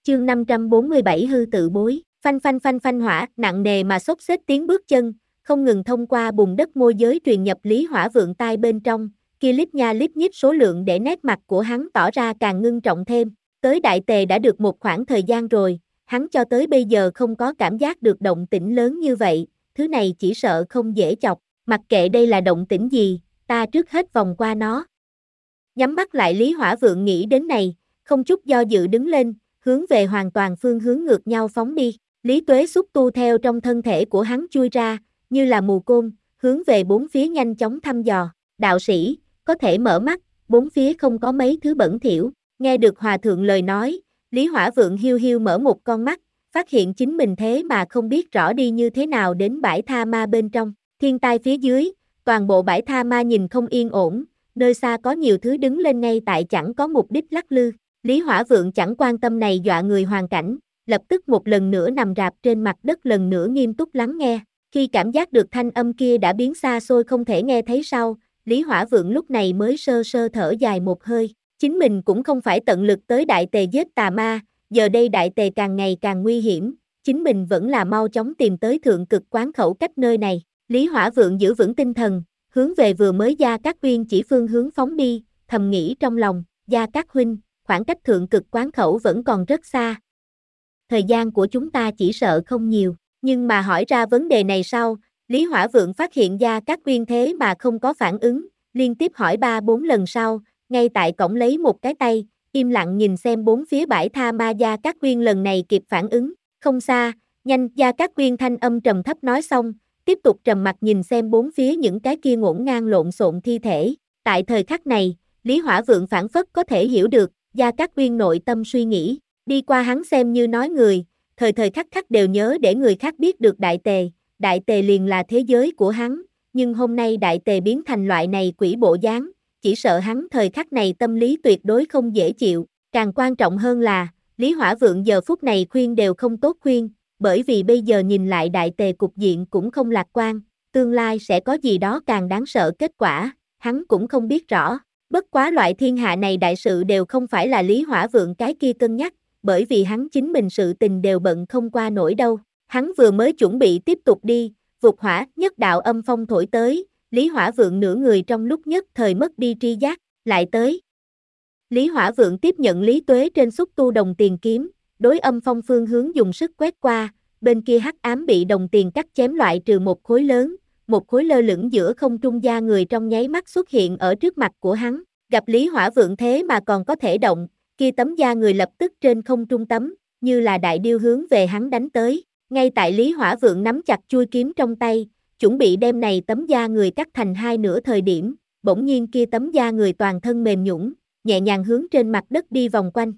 Chương 547 hư tự bối, phanh phanh phanh phanh hỏa, nặng nề mà xốc xếch tiếng bước chân, không ngừng thông qua bùn đất môi giới truyền nhập Lý Hỏa Vượng tai bên trong, kia lít nha lít nhít số lượng để nét mặt của hắn tỏ ra càng ngưng trọng thêm, tới Đại Tề đã được một khoảng thời gian rồi, hắn cho tới bây giờ không có cảm giác được động tĩnh lớn như vậy, thứ này chỉ sợ không dễ chọc, mặc kệ đây là động tĩnh gì, ta trước hết vòng qua nó. Nhắm mắt lại Lý Hỏa Vượng nghĩ đến này, không chút do dự đứng lên, hướng về hoàn toàn phương hướng ngược nhau phóng đi. Lý Tuế xúc tu theo trong thân thể của hắn chui ra, như là mù côn, hướng về bốn phía nhanh chóng thăm dò. Đạo sĩ, có thể mở mắt, bốn phía không có mấy thứ bẩn thỉu. Nghe được hòa thượng lời nói, Lý Hỏa Vượng hiu hiu mở một con mắt, phát hiện chính mình thế mà không biết rõ đi như thế nào đến bãi tha ma bên trong. Thiên tai phía dưới, toàn bộ bãi tha ma nhìn không yên ổn, nơi xa có nhiều thứ đứng lên ngay tại chẳng có mục đích lắc lư. Lý Hỏa Vượng chẳng quan tâm này dọa người hoàn cảnh, lập tức một lần nữa nằm rạp trên mặt đất lần nữa nghiêm túc lắng nghe. Khi cảm giác được thanh âm kia đã biến xa xôi không thể nghe thấy sau, Lý Hỏa Vượng lúc này mới sơ sơ thở dài một hơi. Chính mình cũng không phải tận lực tới Đại Tề giết tà ma, giờ đây Đại Tề càng ngày càng nguy hiểm, chính mình vẫn là mau chóng tìm tới thượng cực quán khẩu cách nơi này. Lý Hỏa Vượng giữ vững tinh thần, hướng về vừa mới Gia Cát Uyên chỉ phương hướng phóng đi, thầm nghĩ trong lòng, Gia Cát huynh, khoảng cách thượng cực quán khẩu vẫn còn rất xa. Thời gian của chúng ta chỉ sợ không nhiều, nhưng mà hỏi ra vấn đề này sau, Lý Hỏa Vượng phát hiện Gia Cát Uyên thế mà không có phản ứng, liên tiếp hỏi 3-4 lần sau, ngay tại cổng lấy một cái tay, im lặng nhìn xem bốn phía bãi tha ma. Gia Cát Uyên lần này kịp phản ứng, không xa, nhanh. Gia Cát Uyên thanh âm trầm thấp nói xong, tiếp tục trầm mặt nhìn xem bốn phía những cái kia ngổn ngang lộn xộn thi thể. Tại thời khắc này, Lý Hỏa Vượng phảng phất có thể hiểu được, Gia Cát Uyên nội tâm suy nghĩ, đi qua hắn xem như nói người, thời thời khắc khắc đều nhớ để người khác biết được Đại Tề liền là thế giới của hắn, nhưng hôm nay Đại Tề biến thành loại này quỷ bộ dáng, chỉ sợ hắn thời khắc này tâm lý tuyệt đối không dễ chịu, càng quan trọng hơn là, Lý Hỏa Vượng giờ phút này khuyên đều không tốt khuyên, bởi vì bây giờ nhìn lại Đại Tề cục diện cũng không lạc quan, tương lai sẽ có gì đó càng đáng sợ kết quả, hắn cũng không biết rõ. Bất quá loại thiên hạ này đại sự đều không phải là Lý Hỏa Vượng cái kia cân nhắc, bởi vì hắn chính mình sự tình đều bận không qua nổi đâu. Hắn vừa mới chuẩn bị tiếp tục đi, vụt hỏa, nhất đạo âm phong thổi tới, Lý Hỏa Vượng nửa người trong lúc nhất thời mất đi tri giác, lại tới. Lý Hỏa Vượng tiếp nhận Lý Tuế trên xúc tu đồng tiền kiếm, đối âm phong phương hướng dùng sức quét qua, bên kia hắc ám bị đồng tiền cắt chém loại trừ một khối lớn, một khối lơ lửng giữa không trung. Da người trong nháy mắt xuất hiện ở trước mặt của hắn, gặp Lý Hỏa Vượng thế mà còn có thể động, kia tấm da người lập tức trên không trung tấm, như là đại điêu hướng về hắn đánh tới, ngay tại Lý Hỏa Vượng nắm chặt chuôi kiếm trong tay, chuẩn bị đem này tấm da người cắt thành hai nửa thời điểm, bỗng nhiên kia tấm da người toàn thân mềm nhũn, nhẹ nhàng hướng trên mặt đất đi vòng quanh,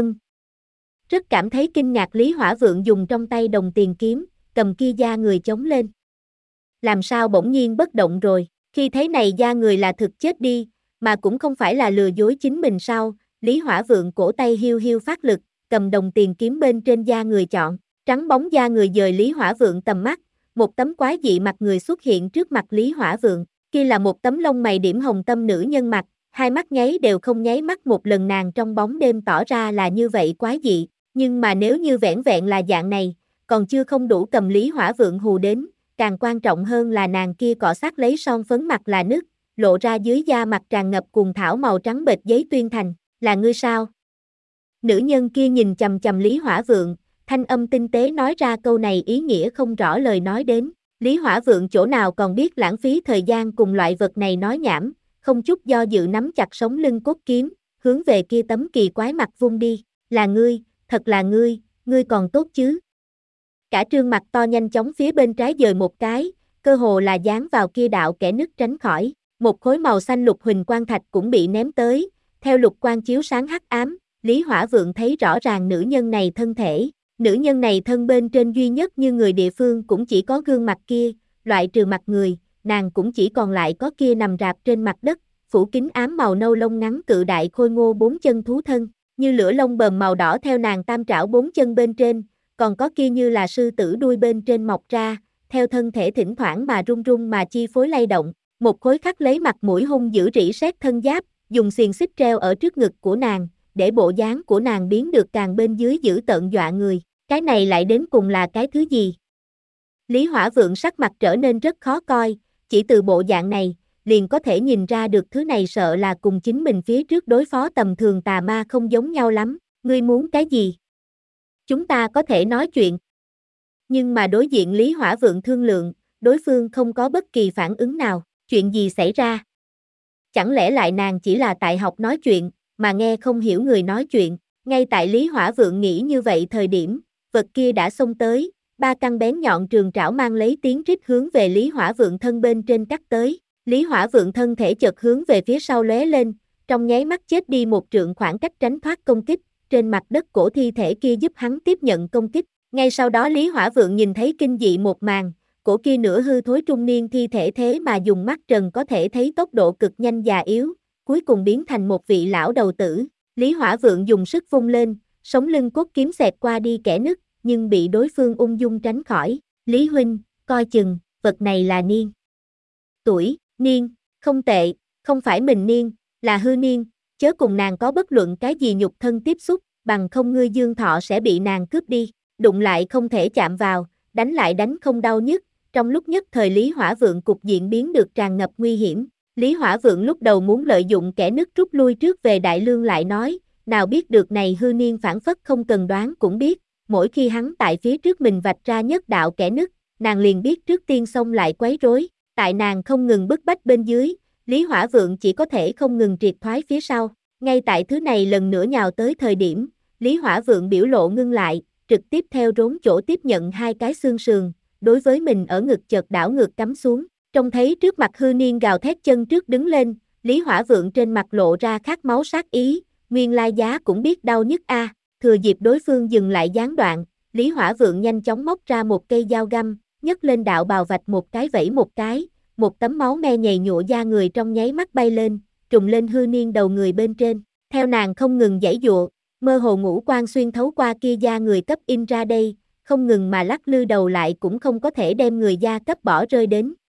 Rất cảm thấy kinh ngạc Lý Hỏa Vượng dùng trong tay đồng tiền kiếm, cầm kia da người chống lên. Làm sao bỗng nhiên bất động rồi, khi thấy này da người là thực chết đi, mà cũng không phải là lừa dối chính mình sao, Lý Hỏa Vượng cổ tay hiu hiu phát lực, cầm đồng tiền kiếm bên trên da người chọn, trắng bóng da người dời Lý Hỏa Vượng tầm mắt, một tấm quái dị mặt người xuất hiện trước mặt Lý Hỏa Vượng, kia là một tấm lông mày điểm hồng tâm nữ nhân mặt, hai mắt nháy đều không nháy mắt một lần, nàng trong bóng đêm tỏ ra là như vậy quái dị, nhưng mà nếu như vẻn vẹn là dạng này, còn chưa không đủ cầm Lý Hỏa Vượng hù đến, càng quan trọng hơn là nàng kia cọ sát lấy son phấn mặt là nứt, lộ ra dưới da mặt tràn ngập cùng thảo màu trắng bệch giấy tuyên thành, là ngươi sao? Nữ nhân kia nhìn chằm chằm Lý Hỏa Vượng, thanh âm tinh tế nói ra câu này ý nghĩa không rõ lời nói đến, Lý Hỏa Vượng chỗ nào còn biết lãng phí thời gian cùng loại vật này nói nhảm, không chút do dự nắm chặt sống lưng cốt kiếm, hướng về kia tấm kỳ quái mặt vung đi, là ngươi, thật là ngươi còn tốt chứ? Cả trương mặt to nhanh chóng phía bên trái dời một cái, cơ hồ là dán vào kia đạo kẻ nứt tránh khỏi, một khối màu xanh lục huỳnh quang thạch cũng bị ném tới, theo lục quang chiếu sáng hắc ám, Lý Hỏa Vượng thấy rõ ràng nữ nhân này thân thể, nữ nhân này thân bên trên duy nhất như người địa phương cũng chỉ có gương mặt kia, loại trừ mặt người, nàng cũng chỉ còn lại có kia nằm rạp trên mặt đất, phủ kín ám màu nâu lông ngắn cự đại khôi ngô bốn chân thú thân, như lửa lông bờm màu đỏ theo nàng tam trảo bốn chân bên trên, còn có kia như là sư tử đuôi bên trên mọc ra, theo thân thể thỉnh thoảng mà rung rung mà chi phối lay động, một khối khắc lấy mặt mũi hung dữ rỉ sét thân giáp, dùng xiềng xích treo ở trước ngực của nàng, để bộ dáng của nàng biến được càng bên dưới dữ tợn dọa người. Cái này lại đến cùng là cái thứ gì? Lý Hỏa Vượng sắc mặt trở nên rất khó coi, chỉ từ bộ dạng này, liền có thể nhìn ra được thứ này sợ là cùng chính mình phía trước đối phó tầm thường tà ma không giống nhau lắm. Ngươi muốn cái gì? Chúng ta có thể nói chuyện. Nhưng mà đối diện Lý Hỏa Vượng thương lượng, đối phương không có bất kỳ phản ứng nào. Chuyện gì xảy ra? Chẳng lẽ lại nàng chỉ là tại học nói chuyện, mà nghe không hiểu người nói chuyện? Ngay tại Lý Hỏa Vượng nghĩ như vậy thời điểm, vật kia đã xông tới, 3 căn bén nhọn trường trảo mang lấy tiếng rít hướng về Lý Hỏa Vượng thân bên trên cắt tới. Lý Hỏa Vượng thân thể chợt hướng về phía sau lóe lên, trong nháy mắt chết đi một trượng khoảng cách tránh thoát công kích, trên mặt đất cổ thi thể kia giúp hắn tiếp nhận công kích. Ngay sau đó Lý Hỏa Vượng nhìn thấy kinh dị một màn, cổ kia nửa hư thối trung niên thi thể thế mà dùng mắt trần có thể thấy tốc độ cực nhanh già yếu, cuối cùng biến thành một vị lão đầu tử. Lý Hỏa Vượng dùng sức vung lên, sống lưng cốt kiếm xẹt qua đi kẽ nứt, nhưng bị đối phương ung dung tránh khỏi. Lý huynh, coi chừng, vật này là niên. Tuổi, niên, không tệ, không phải mình niên, là hư niên, chớ cùng nàng có bất luận cái gì nhục thân tiếp xúc, bằng không ngươi dương thọ sẽ bị nàng cướp đi. Đụng lại không thể chạm vào, đánh lại đánh không đau nhức. Trong lúc nhất thời Lý Hỏa Vượng cục diện biến được tràn ngập nguy hiểm. Lý Hỏa Vượng lúc đầu muốn lợi dụng kẻ nứt rút lui trước về Đại Lương lại nói, nào biết được này hư niên phản phất không cần đoán cũng biết, mỗi khi hắn tại phía trước mình vạch ra nhất đạo kẻ nứt, nàng liền biết trước tiên xông lại quấy rối, tại nàng không ngừng bức bách bên dưới, Lý Hỏa Vượng chỉ có thể không ngừng triệt thoái phía sau. Ngay tại thứ này lần nữa nhào tới thời điểm, Lý Hỏa Vượng biểu lộ ngưng lại, trực tiếp theo rốn chỗ tiếp nhận 2 cái xương sườn, đối với mình ở ngực chợt đảo ngược cắm xuống. Trông thấy trước mặt hư niên gào thét chân trước đứng lên, Lý Hỏa Vượng trên mặt lộ ra khát máu sát ý, nguyên lai giá cũng biết đau nhức a. Thừa dịp đối phương dừng lại gián đoạn, Lý Hỏa Vượng nhanh chóng móc ra một cây dao găm, nhấc lên đạo bào vạch một cái vẫy một cái, một tấm máu me nhầy nhụa da người trong nháy mắt bay lên, trùng lên hư niên đầu người bên trên. Theo nàng không ngừng giãy giụa, mơ hồ ngũ quan xuyên thấu qua kia da người cấp in ra đây, không ngừng mà lắc lư đầu lại cũng không có thể đem người da cấp bỏ rơi đến.